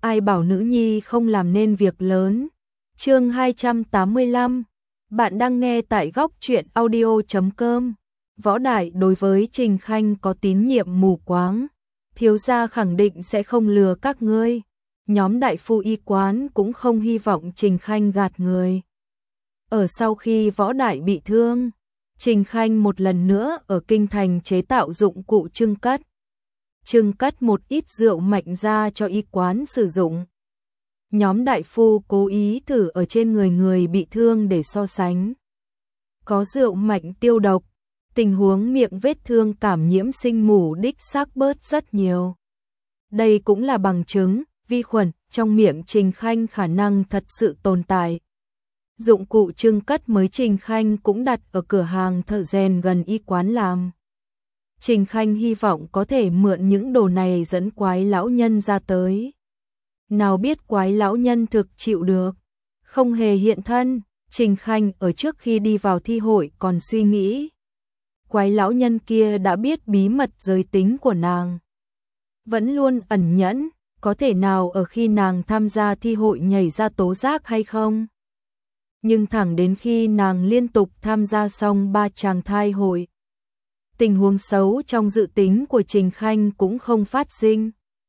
ai bảo nữ nhi không làm nên việc lớn. Chương 285. Bạn đang nghe tại góc truyện audio.com. Võ Đại đối với Trình Khanh có tín nhiệm mù quáng. Thiếu gia khẳng định sẽ không lừa các ngươi. Nhóm đại phu y quán cũng không hy vọng Trình Khanh gạt người. Ở sau khi Võ Đại bị thương, Trình Khanh một lần nữa ở kinh thành chế tạo dụng cụ trưng cất một ít rượu mạnh ra cho y quán sử dụng. Nhóm đại phu cố ý thử ở trên người bị thương để so sánh. Có rượu mạnh tiêu độc, tình huống miệng vết thương cảm nhiễm sinh mủ đích xác bớt rất nhiều. Đây cũng là bằng chứng, vi khuẩn trong miệng Trình Khanh khả năng thật sự tồn tại. Dụng cụ trưng cất mới Trình Khanh cũng đặt ở cửa hàng thợ rèn gần y quán làm. Trình Khanh hy vọng có thể mượn những đồ này dẫn Quái lão nhân ra tới. Nào biết Quái lão nhân thực chịu được, không hề hiện thân. Trình Khanh ở trước khi đi vào thi hội còn suy nghĩ, Quái lão nhân kia đã biết bí mật giới tính của nàng, vẫn luôn ẩn nhẫn, có thể nào ở khi nàng tham gia thi hội nhảy ra tố giác hay không? Nhưng thẳng đến khi nàng liên tục tham gia xong 3 tràng thai hội, tình huống xấu trong dự tính của Trình Khanh cũng không phát sinh.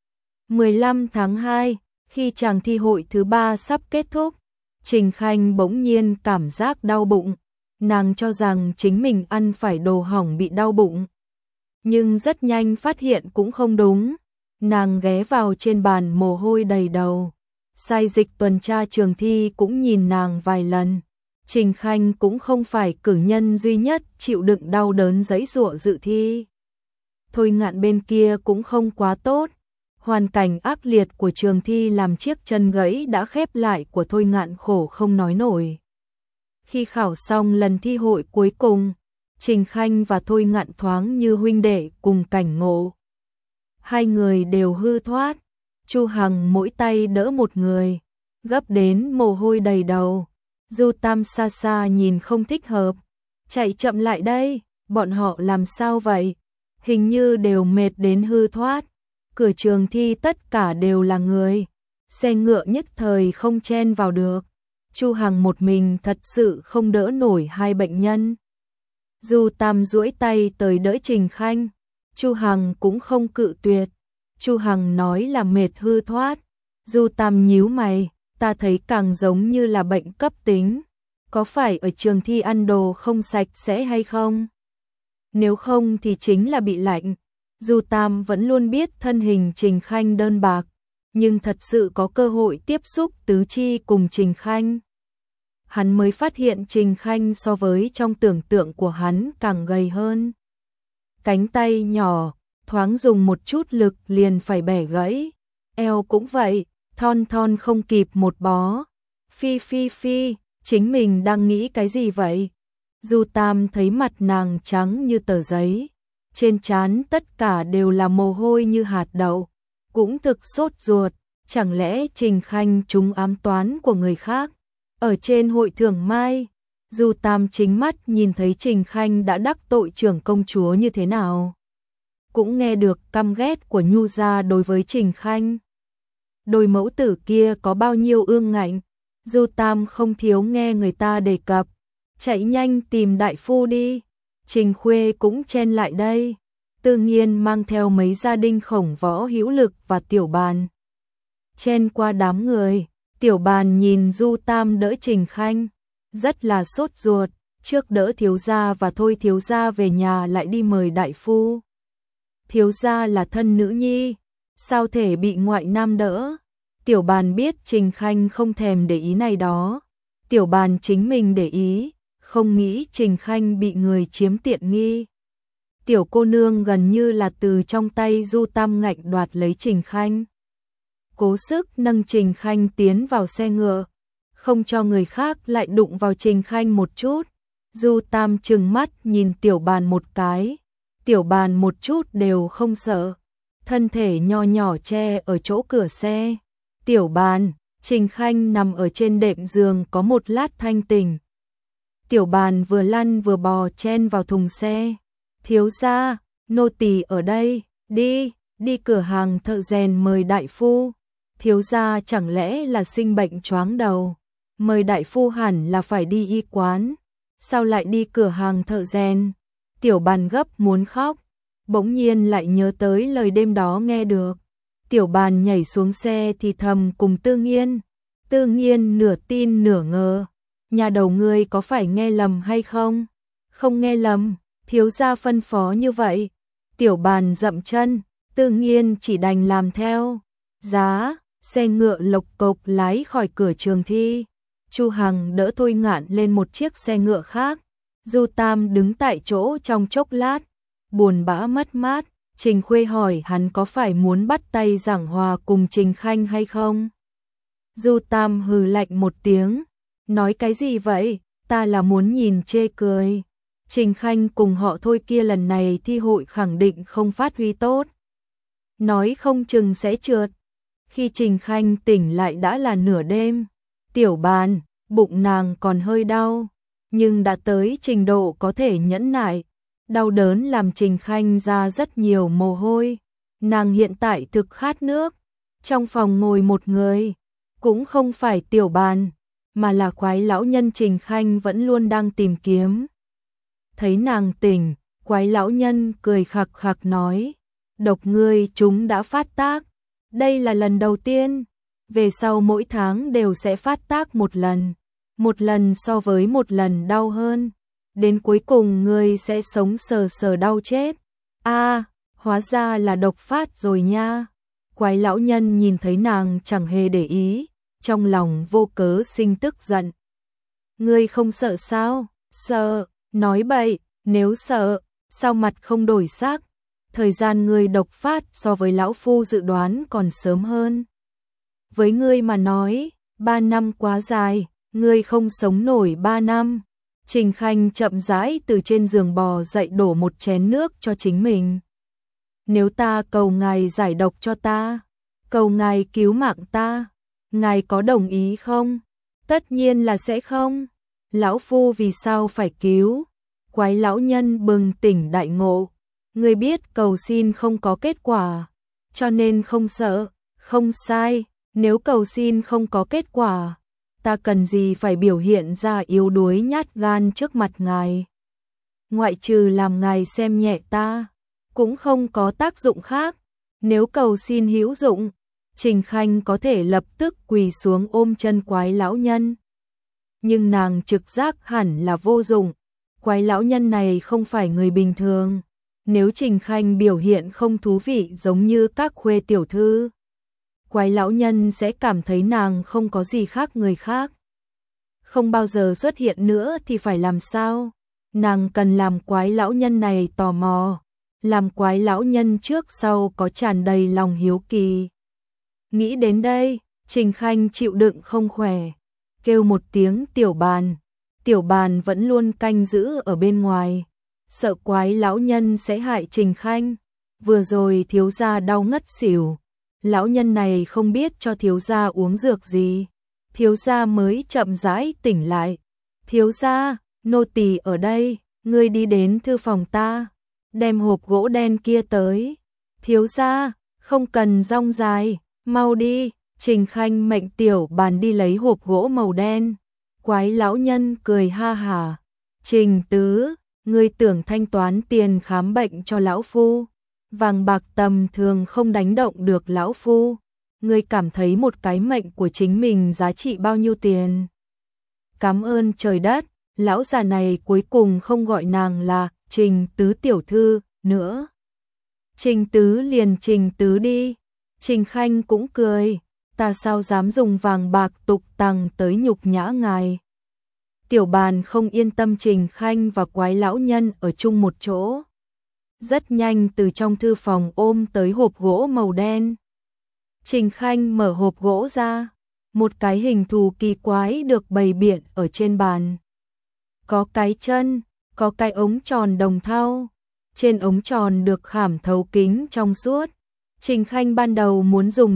15 tháng 2, khi chàng thi hội thứ 3 sắp kết thúc, Trình Khanh bỗng nhiên cảm giác đau bụng. Nàng cho rằng chính mình ăn phải đồ hỏng bị đau bụng, nhưng rất nhanh phát hiện cũng không đúng. Nàng ghé vào trên bàn mồ hôi đầy đầu. Sai dịch tuần tra trường thi cũng nhìn nàng vài lần. Trình Khanh cũng không phải cử nhân duy nhất chịu đựng đau đớn giãy giụa dự thi. Thôi Ngạn bên kia cũng không quá tốt. Hoàn cảnh ác liệt của trường thi làm chiếc chân gãy đã khép lại của Thôi Ngạn khổ không nói nổi. Khi khảo xong lần thi hội cuối cùng, Trình Khanh và Thôi Ngạn thoáng như huynh đệ cùng cảnh ngộ. Hai người đều hư thoát. Chu Hằng mỗi tay đỡ một người, gấp đến mồ hôi đầy đầu. Du Tam xa xa nhìn không thích hợp, chạy chậm lại đây, bọn họ làm sao vậy? Hình như đều mệt đến hư thoát. Cửa trường thi tất cả đều là người, xe ngựa nhất thời không chen vào được. Chu Hằng một mình thật sự không đỡ nổi hai bệnh nhân. Du Tam duỗi tay tới đỡ Trình Khanh, Chu Hằng cũng không cự tuyệt. Chu Hằng nói là mệt hư thoát. Du Tam nhíu mày, ta thấy càng giống như là bệnh cấp tính. Có phải ở trường thi ăn đồ không sạch sẽ hay không? Nếu không thì chính là bị lạnh. Du Tam vẫn luôn biết thân hình Trình Khanh đơn bạc, nhưng thật sự có cơ hội tiếp xúc tứ chi cùng Trình Khanh. Hắn mới phát hiện Trình Khanh so với trong tưởng tượng của hắn càng gầy hơn. Cánh tay nhỏ, thoáng dùng một chút lực liền phải bẻ gãy. Eo cũng vậy, thon thon không kịp một bó. Phi, chính mình đang nghĩ cái gì vậy? Du Tam thấy mặt nàng trắng như tờ giấy, trên trán tất cả đều là mồ hôi như hạt đậu, cũng thực sốt ruột. Chẳng lẽ Trình Khanh trúng ám toán của người khác? Ở trên hội thưởng mai, Du Tam chính mắt nhìn thấy Trình Khanh đã đắc tội trưởng công chúa như thế nào. Cũng nghe được căm ghét của Nhu gia đối với Trình Khanh. Đôi mẫu tử kia có bao nhiêu ương ngạnh, Du Tam không thiếu nghe người ta đề cập. Chạy nhanh tìm đại phu đi. Trình Khuê cũng chen lại đây. Tự nhiên mang theo mấy gia đình Khổng Võ Hữu Lực và Tiểu Bàn. Chen qua đám người, Tiểu Bàn nhìn Du Tam đỡ Trình Khanh, rất là sốt ruột, trước đỡ thiếu gia và thôi thiếu gia về nhà lại đi mời đại phu. Thiếu gia là thân nữ nhi, sao thể bị ngoại nam đỡ? Tiểu Bàn biết Trình Khanh không thèm để ý này đó. Tiểu Bàn chính mình để ý, không nghĩ Trình Khanh bị người chiếm tiện nghi. Tiểu cô nương gần như là từ trong tay Du Tam ngạnh đoạt lấy Trình Khanh. Cố sức nâng Trình Khanh tiến vào xe ngựa, không cho người khác lại đụng vào Trình Khanh một chút. Du Tam trừng mắt nhìn Tiểu Bàn một cái. Tiểu Bàn một chút đều không sợ, thân thể nho nhỏ che ở chỗ cửa xe. Tiểu Bàn, Trình Khanh nằm ở trên đệm giường có một lát thanh tỉnh. Tiểu Bàn vừa lăn vừa bò chen vào thùng xe. Thiếu gia, nô tỳ ở đây, đi cửa hàng thợ rèn mời đại phu. thiếu gia chẳng lẽ là sinh bệnh choáng đầu, mời đại phu hẳn là phải đi y quán, sao lại đi cửa hàng thợ rèn? Tiểu Bàn gấp muốn khóc, bỗng nhiên lại nhớ tới lời đêm đó nghe được. Tiểu Bàn nhảy xuống xe thì thầm cùng Tư Nghiên. Tư Nghiên nửa tin nửa ngờ, nhà đầu ngươi có phải nghe lầm hay không? Không nghe lầm, thiếu gia phân phó như vậy. Tiểu Bàn dậm chân, Tư Nghiên chỉ đành làm theo. Giá, xe ngựa lộc cộc lái khỏi cửa trường thi. Chu Hằng đỡ Thôi Ngạn lên một chiếc xe ngựa khác. Du Tam đứng tại chỗ trong chốc lát, buồn bã mất mát. Trình Khuê hỏi hắn có phải muốn bắt tay giảng hòa cùng Trình Khanh hay không? Du Tam hừ lạnh một tiếng, nói cái gì vậy, ta là muốn nhìn chê cười. Trình Khanh cùng họ Thôi kia lần này thi hội khẳng định không phát huy tốt. Nói không chừng sẽ trượt. Khi Trình Khanh tỉnh lại đã là nửa đêm. Tiểu Bàn, bụng nàng còn hơi đau, nhưng đã tới trình độ có thể nhẫn nại. Đau đớn làm Trình Khanh ra rất nhiều mồ hôi. Nàng hiện tại thực khát nước. Trong phòng ngồi một người, cũng không phải Tiểu Bàn, mà là Quái lão nhân Trình Khanh vẫn luôn đang tìm kiếm. Thấy nàng tỉnh, Quái lão nhân cười khặc khặc nói, độc ngươi chúng đã phát tác. Đây là lần đầu tiên, về sau mỗi tháng đều sẽ phát tác một lần so với một lần đau hơn. Đến cuối cùng ngươi sẽ sống sờ sờ đau chết. A, hóa ra là độc phát rồi nha. Quái lão nhân nhìn thấy nàng chẳng hề để ý, trong lòng vô cớ sinh tức giận. Ngươi không sợ sao? Sợ, nói bậy, nếu sợ, sao mặt không đổi sắc? Thời gian ngươi độc phát so với lão phu dự đoán còn sớm hơn. Với ngươi mà nói, 3 năm quá dài, ngươi không sống nổi 3 năm. Trình Khanh chậm rãi từ trên giường bò dậy đổ một chén nước cho chính mình. Nếu ta cầu ngài giải độc cho ta, cầu ngài cứu mạng ta, ngài có đồng ý không? Tất nhiên là sẽ không. Lão phu vì sao phải cứu? Quái lão nhân bừng tỉnh đại ngộ. Ngươi biết cầu xin không có kết quả, cho nên không sợ. Không sai, nếu cầu xin không có kết quả, ta cần gì phải biểu hiện ra yếu đuối nhát gan trước mặt ngài. Ngoại trừ làm ngài xem nhẹ ta, cũng không có tác dụng khác. Nếu cầu xin hữu dụng, Trình Khanh có thể lập tức quỳ xuống ôm chân quái lão nhân. Nhưng nàng trực giác hẳn là vô dụng. Quái lão nhân này không phải người bình thường. Nếu Trình Khanh biểu hiện không thú vị giống như các khuê tiểu thư, quái lão nhân sẽ cảm thấy nàng không có gì khác người khác, không bao giờ xuất hiện nữa thì phải làm sao? Nàng cần làm quái lão nhân này tò mò, làm quái lão nhân trước sau có tràn đầy lòng hiếu kỳ. Nghĩ đến đây, Trình Khanh chịu đựng không khỏe, kêu một tiếng Tiểu Bàn. Tiểu Bàn vẫn luôn canh giữ ở bên ngoài, sợ quái lão nhân sẽ hại Trình Khanh. Vừa rồi thiếu gia đau ngất xỉu, lão nhân này không biết cho thiếu gia uống dược gì. Thiếu gia mới chậm rãi tỉnh lại. Thiếu gia, nô tỳ ở đây, ngươi đi đến thư phòng ta, đem hộp gỗ đen kia tới. Thiếu gia, không cần rong dài, mau đi. Trình Khanh mệnh Tiểu Bàn đi lấy hộp gỗ màu đen. Quái lão nhân cười ha hả. Trình tứ, ngươi tưởng thanh toán tiền khám bệnh cho lão phu, vàng bạc tầm thường không đánh động được lão phu. Ngươi cảm thấy một cái mệnh của chính mình giá trị bao nhiêu tiền? Cảm ơn trời đất, lão già này cuối cùng không gọi nàng là Trình tứ tiểu thư nữa. Trình tứ liền Trình tứ đi. Trình Khanh cũng cười, ta sao dám dùng vàng bạc tục tằng tới nhục nhã ngài. Tiểu Bàn không yên tâm Trình Khanh và quái lão nhân ở chung một chỗ. Rất nhanh từ trong thư phòng ôm tới hộp gỗ màu đen. Trình Khanh mở hộp gỗ ra, một cái hình thù kỳ quái được bày biện ở trên bàn. Có cái chân, có cái ống tròn đồng thau, trên ống tròn được khảm thấu kính trong suốt. Trình Khanh ban đầu muốn dùng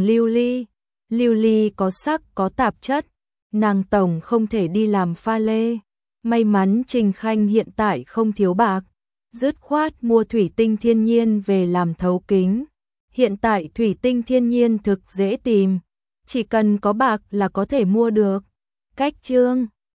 lưu ly có sắc có tạp chất, nàng tổng không thể đi làm pha lê. May mắn Trình Khanh hiện tại không thiếu bạc, dứt khoát mua thủy tinh thiên nhiên về làm thấu kính. Hiện tại thủy tinh thiên nhiên thực dễ tìm, Chỉ cần có bạc là có thể mua được. Cách chương